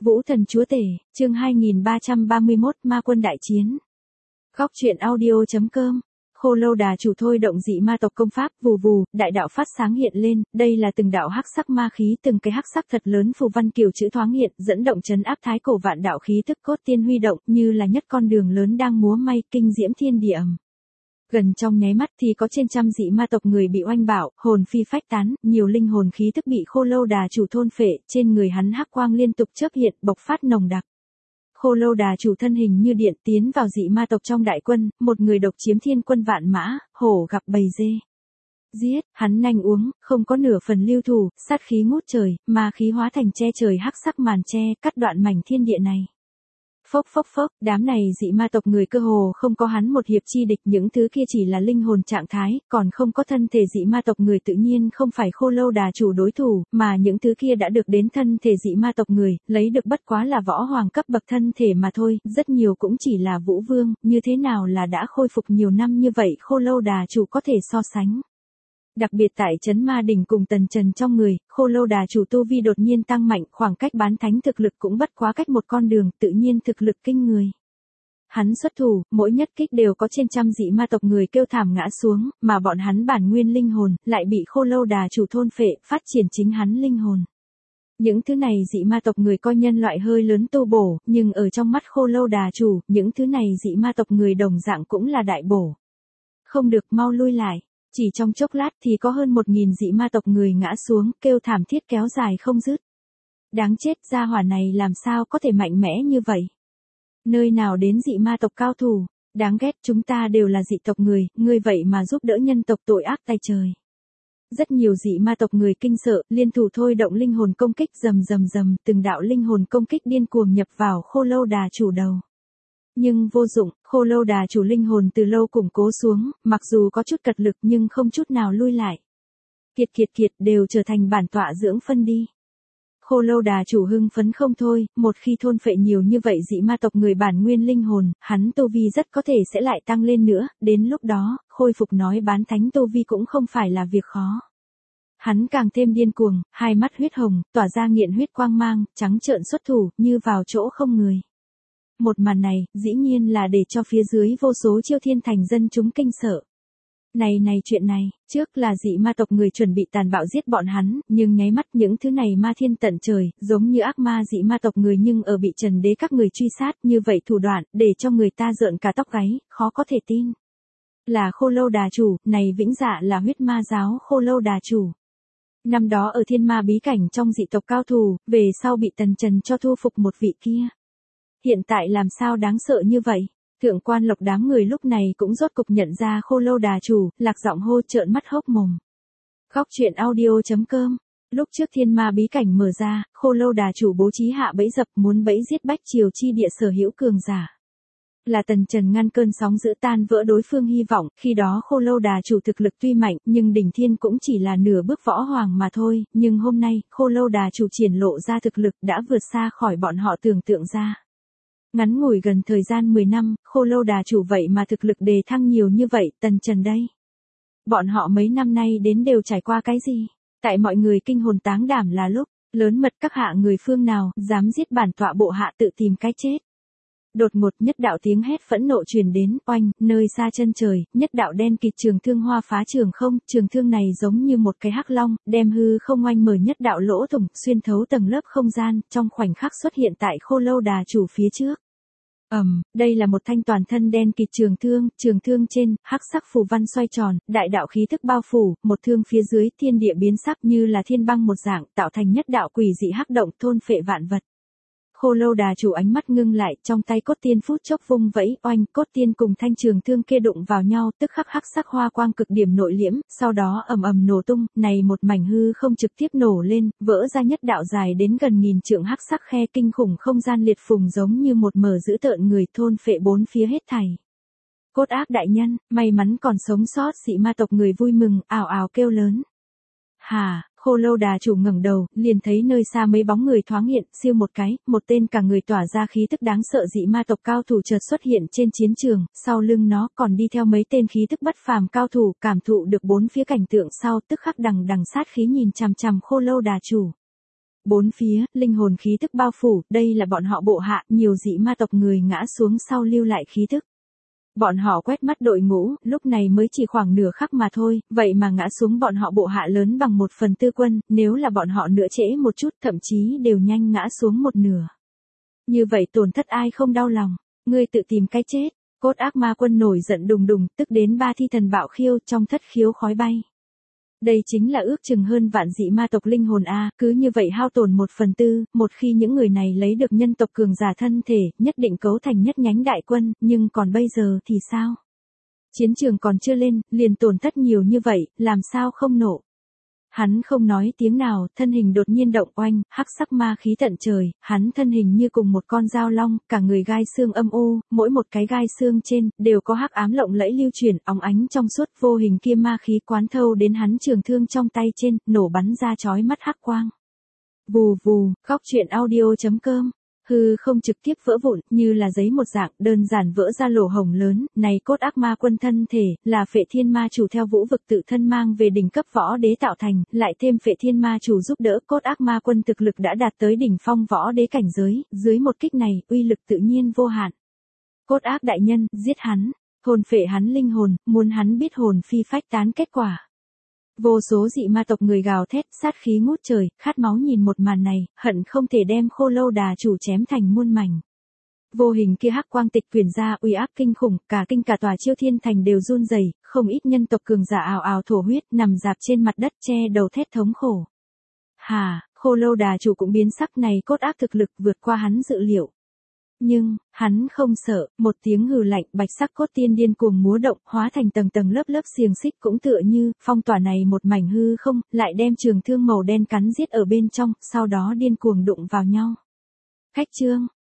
Vũ Thần Chúa Tể, chương 2331, Ma Quân Đại Chiến. Góc truyện audio.com. Khô Lâu Đà Chủ thôi động dị ma tộc công pháp, vù vù, đại đạo phát sáng hiện lên, đây là từng đạo hắc sắc ma khí, từng cái hắc sắc thật lớn phù văn kiều chữ thoáng hiện, dẫn động trấn áp thái cổ vạn đạo khí tức cốt tiên huy động, như là nhất con đường lớn đang múa may, kinh diễm thiên địa ầm. Gần trong nháy mắt thì có trên trăm dị ma tộc người bị oanh bạo, hồn phi phách tán, nhiều linh hồn khí tức bị Khô Lâu Đà Chủ thôn phệ, trên người hắn hắc quang liên tục chớp hiện, bộc phát nồng đặc. Khô Lâu Đà Chủ thân hình như điện tiến vào dị ma tộc trong đại quân, một người độc chiếm thiên quân vạn mã, hổ gặp bầy dê. Giết, hắn nhanh uống, không có nửa phần lưu thủ, sát khí ngút trời, ma khí hóa thành che trời hắc sắc màn che, cắt đoạn mảnh thiên địa này. Phốc phốc phốc, đám này dị ma tộc người cơ hồ không có hắn một hiệp chi địch, những thứ kia chỉ là linh hồn trạng thái, còn không có thân thể dị ma tộc người tự nhiên không phải Khô Lâu Đà Chủ đối thủ, mà những thứ kia đã được đến thân thể dị ma tộc người, lấy được bất quá là võ hoàng cấp bậc thân thể mà thôi, rất nhiều cũng chỉ là vũ vương, như thế nào là đã khôi phục nhiều năm như vậy Khô Lâu Đà Chủ có thể so sánh. Đặc biệt tại Trấn Ma Đỉnh cùng Tần Trần trong người, Khô Lâu Đà Chủ tu vi đột nhiên tăng mạnh, khoảng cách bán thánh thực lực cũng bất quá cách một con đường, tự nhiên thực lực kinh người. Hắn xuất thủ, mỗi nhất kích đều có trên trăm dị ma tộc người kêu thảm ngã xuống, mà bọn hắn bản nguyên linh hồn lại bị Khô Lâu Đà Chủ thôn phệ, phát triển chính hắn linh hồn. Những thứ này dị ma tộc người coi nhân loại hơi lớn tu bổ, nhưng ở trong mắt Khô Lâu Đà Chủ, những thứ này dị ma tộc người đồng dạng cũng là đại bổ. Không được, mau lui lại. Chỉ trong chốc lát thì có hơn 1000 dị ma tộc người ngã xuống, kêu thảm thiết kéo dài không dứt. Đáng chết, gia hỏa này làm sao có thể mạnh mẽ như vậy? Nơi nào đến dị ma tộc cao thủ? Đáng ghét, chúng ta đều là dị tộc người, ngươi vậy mà giúp đỡ nhân tộc tội ác tay trời. Rất nhiều dị ma tộc người kinh sợ, liên thủ thôi động linh hồn công kích rầm rầm rầm, từng đạo linh hồn công kích điên cuồng nhập vào Khô Lâu Đà Chủ đầu. Nhưng vô dụng, Khô Lâu Đà Chủ linh hồn từ lâu củng cố xuống, mặc dù có chút cật lực nhưng không chút nào lui lại. Kiệt đều trở thành bản tọa dưỡng phân đi. Khô Lâu Đà Chủ hưng phấn không thôi, một khi thôn phệ nhiều như vậy dị ma tộc người bản nguyên linh hồn, hắn tu vi rất có thể sẽ lại tăng lên nữa, đến lúc đó, khôi phục nói bán thánh tu vi cũng không phải là việc khó. Hắn càng thêm điên cuồng, hai mắt huyết hồng, tỏa ra nghiện huyết quang mang, trắng trợn xuất thủ, như vào chỗ không người. Một màn này, dĩ nhiên là để cho phía dưới vô số Chiêu Thiên Thành dân chúng kinh sợ. Này chuyện này, trước là dị ma tộc người chuẩn bị tàn bạo giết bọn hắn, nhưng nháy mắt những thứ này ma thiên tận trời, giống như ác ma dị ma tộc người nhưng ở bị Trần Đế các người truy sát, như vậy thủ đoạn, để cho người ta rợn cả tóc gáy, khó có thể tin. Là Khô Lâu Đà Chủ, này vĩnh dạ là huyết ma giáo Khô Lâu Đà Chủ. Năm đó ở Thiên Ma bí cảnh trong dị tộc cao thủ, về sau bị Tần Trần cho thu phục một vị kia. Hiện tại làm sao đáng sợ như vậy? Thượng Quan Lộc đám người lúc này cũng rốt cục nhận ra Khô Lâu Đà Chủ, lạc giọng hô trợn mắt hốc mồm. Góc truyện audio.com. Lúc trước Thiên Ma bí cảnh mở ra, Khô Lâu Đà Chủ bố trí hạ bẫy dập muốn bẫy giết Bách Triều chi địa sở hữu cường giả. Là Tần Trần ngăn cơn sóng dữ tan vỡ đối phương hy vọng, khi đó Khô Lâu Đà Chủ thực lực tuy mạnh, nhưng đỉnh thiên cũng chỉ là nửa bước võ hoàng mà thôi, nhưng hôm nay, Khô Lâu Đà Chủ triển lộ ra thực lực đã vượt xa khỏi bọn họ tưởng tượng ra. Ngắn ngủi gần thời gian 10 năm, Khô Lâu Đà Chủ vậy mà thực lực đề thăng nhiều như vậy, Tần Trần đây. Bọn họ mấy năm nay đến đều trải qua cái gì? Tại mọi người kinh hồn táng đảm là lúc, lớn mật các hạ người phương nào, dám giết bản tọa bộ hạ tự tìm cái chết. Đột ngột nhất đạo tiếng hét phẫn nộ truyền đến, oanh, nơi xa chân trời, nhất đạo đen kịt trường thương hoa phá trường không, trường thương này giống như một cái hắc long, đem hư không oanh mở nhất đạo lỗ thủng, xuyên thấu tầng lớp không gian, trong khoảnh khắc xuất hiện tại Khô Lâu Đà Chủ phía trước. Đây là một thanh toàn thân đen kịt trường thương trên, hắc sắc phù văn xoay tròn, đại đạo khí thức bao phủ, một thương phía dưới, thiên địa biến sắc như là thiên băng một dạng, tạo thành nhất đạo quỷ dị hắc động thôn phệ vạn vật. Khô Lâu Đà Chủ ánh mắt ngưng lại, trong tay cốt tiên phút chốc vung vẫy, oanh, cốt tiên cùng thanh trường thương kia đụng vào nhau, tức khắc hắc sắc hoa quang cực điểm nội liễm, sau đó ầm nổ tung, này một mảnh hư không trực tiếp nổ lên, vỡ ra nhất đạo dài đến gần 1000 trượng hắc sắc khe kinh khủng không gian liệt phùng giống như một mờ dữ tợn người thôn phệ bốn phía hết thảy. Cốt ác đại nhân, may mắn còn sống sót, dị ma tộc người vui mừng, ào ào kêu lớn. Hà, Khô Lâu Đà Chủ ngẩng đầu, liền thấy nơi xa mấy bóng người thoáng hiện, siêu một cái, một tên cả người tỏa ra khí tức đáng sợ dị ma tộc cao thủ chợt xuất hiện trên chiến trường, sau lưng nó còn đi theo mấy tên khí tức bất phàm cao thủ, cảm thụ được bốn phía cảnh tượng sau, tức khắc đằng sát khí nhìn chằm chằm Khô Lâu Đà Chủ. bốn phía, linh hồn khí tức bao phủ, đây là bọn họ bộ hạ, nhiều dị ma tộc người ngã xuống sau lưu lại khí tức. Bọn họ quét mắt đội ngũ, lúc này mới chỉ khoảng nửa khắc mà thôi, vậy mà ngã xuống bọn họ bộ hạ lớn bằng 1/4 quân, nếu là bọn họ nữa trễ một chút thậm chí đều nhanh ngã xuống một nửa. Như vậy tổn thất ai không đau lòng, ngươi tự tìm cái chết. Cốt ác ma quân nổi giận đùng đùng, tức đến 3 thi thần bạo khiêu, trong thất khiếu khói bay. Đây chính là ước chừng hơn vạn dị ma tộc linh hồn a, cứ như vậy hao tổn 1/4, một khi những người này lấy được nhân tộc cường giả thân thể, nhất định cấu thành nhất nhánh đại quân, nhưng còn bây giờ thì sao? Chiến trường còn chưa lên, liền tổn thất nhiều như vậy, làm sao không nộ? Hắn không nói tiếng nào, thân hình đột nhiên động oanh, hắc sắc ma khí tận trời, hắn thân hình như cùng một con dao long, cả người gai xương âm u, mỗi một cái gai xương trên, đều có hắc ám lộng lẫy lưu chuyển, óng ánh trong suốt vô hình kia ma khí quán thâu đến hắn trường thương trong tay trên, nổ bắn ra chói mắt hắc quang. Vù vù, góc truyện audio.com. Hư không trực tiếp vỡ vụn, như là giấy một dạng, đơn giản vỡ ra lỗ hổng lớn, này cốt ác ma quân thân thể, là Phệ Thiên Ma Chủ theo vũ vực tự thân mang về đỉnh cấp võ đế tạo thành, lại thêm Phệ Thiên Ma Chủ giúp đỡ, cốt ác ma quân thực lực đã đạt tới đỉnh phong võ đế cảnh giới, dưới một kích này, uy lực tự nhiên vô hạn. Cốt ác đại nhân, giết hắn, hồn phệ hắn linh hồn, muốn hắn biết hồn phi phách tán kết quả. Vô số dị ma tộc người gào thét, sát khí ngút trời, khát máu nhìn một màn này, hận không thể đem Khô Lâu Đà Chủ chém thành muôn mảnh. Vô hình kia hắc quang tịch quyển ra uy áp kinh khủng, cả tòa Chiêu Thiên Thành đều run rẩy, không ít nhân tộc cường giả ào ào thổ huyết, nằm rạp trên mặt đất che đầu thét thống khổ. Hà, Khô Lâu Đà Chủ cũng biến sắc, này cốt ác thực lực vượt qua hắn dự liệu. Nhưng, hắn không sợ, một tiếng hừ lạnh, bạch sắc cốt tiên điên cuồng múa động, hóa thành tầng tầng lớp lớp xiềng xích cũng tựa như, phong tỏa này một mảnh hư không, lại đem trường thương màu đen cắn giết ở bên trong, sau đó điên cuồng đụng vào nhau. Khách chương.